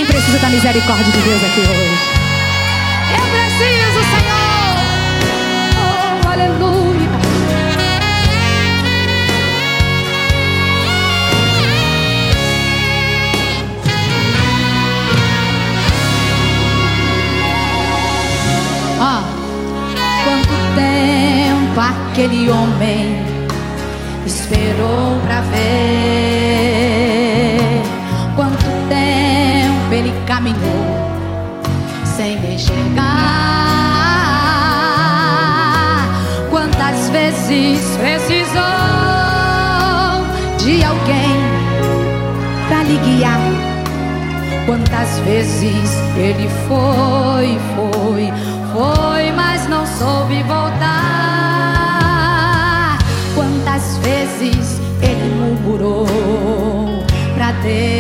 Quem precisa da misericórdia de Deus aqui hoje? Eu preciso, Senhor. Oh, aleluia. Quanto tempo aquele homem esperou pra ver? Quanto tempo ele caminhou sem enxergar? Quantas vezes precisou de alguém pra lhe guiar? Quantas vezes ele foi, mas não soube voltar? Quantas vezes ele murmurou pra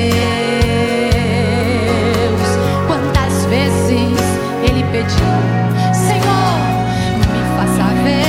Deus? Quantas vezes ele pediu: Senhor, me faça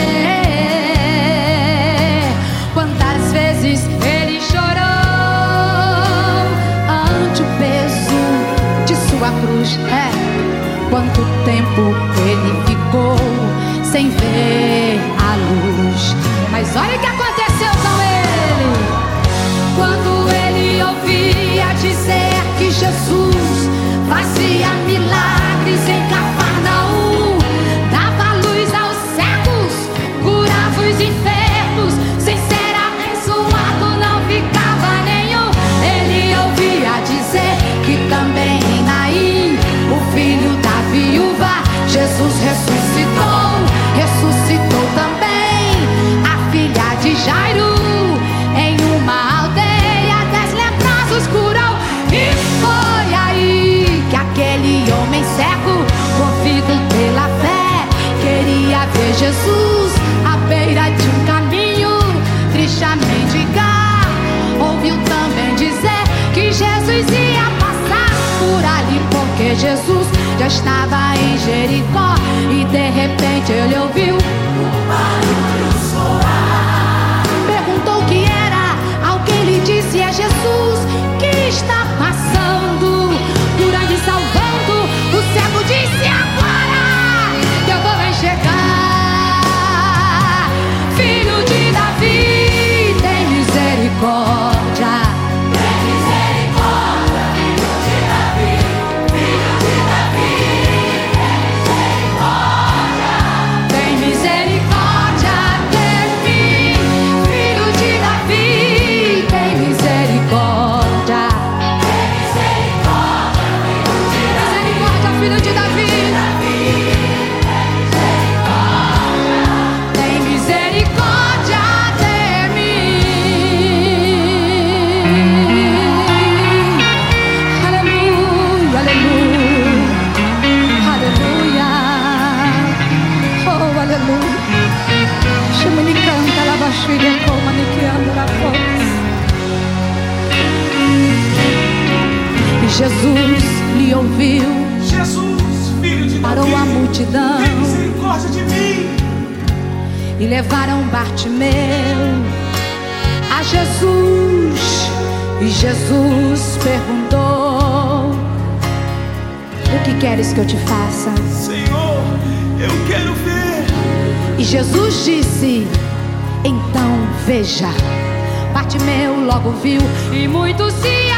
ver? Quantas vezes ele chorou ante o peso de sua cruz? Quanto tempo ele ficou sem ver a luz? Mas olha o que aconteceu com ele. Quando ele ouvia dizer que Jesus fazia milagres em Cafarnaum, dava luz aos cegos, curava os enfermos, sem ser abençoado não ficava nenhum. Ele ouvia dizer que também em Naim, o filho da viúva, Jesus ressuscitou também a filha de Jairo. Em uma aldeia 10 leprosos curou. E foi aí que aquele homem cego, movido pela fé, queria ver Jesus à beira de um caminho, triste a mendigar. Ouviu também dizer que Jesus ia passar por ali, porque Jesus já estava em Jericó. E de repente ele ouviu um barulho soar. Perguntou o que era, alguém lhe disse: é Jesus que está passando, curando e salvando. O cego disse: agora eu vou enxergar. Filho de Davi, tem misericórdia. Jesus lhe ouviu. Jesus, filho de Davi, parou a multidão. Tem misericórdia de mim. E levaram Bartimeu a Jesus. E Jesus perguntou: o que queres que eu te faça? Senhor, eu quero ver. E Jesus disse: então veja. Bartimeu logo viu e muito se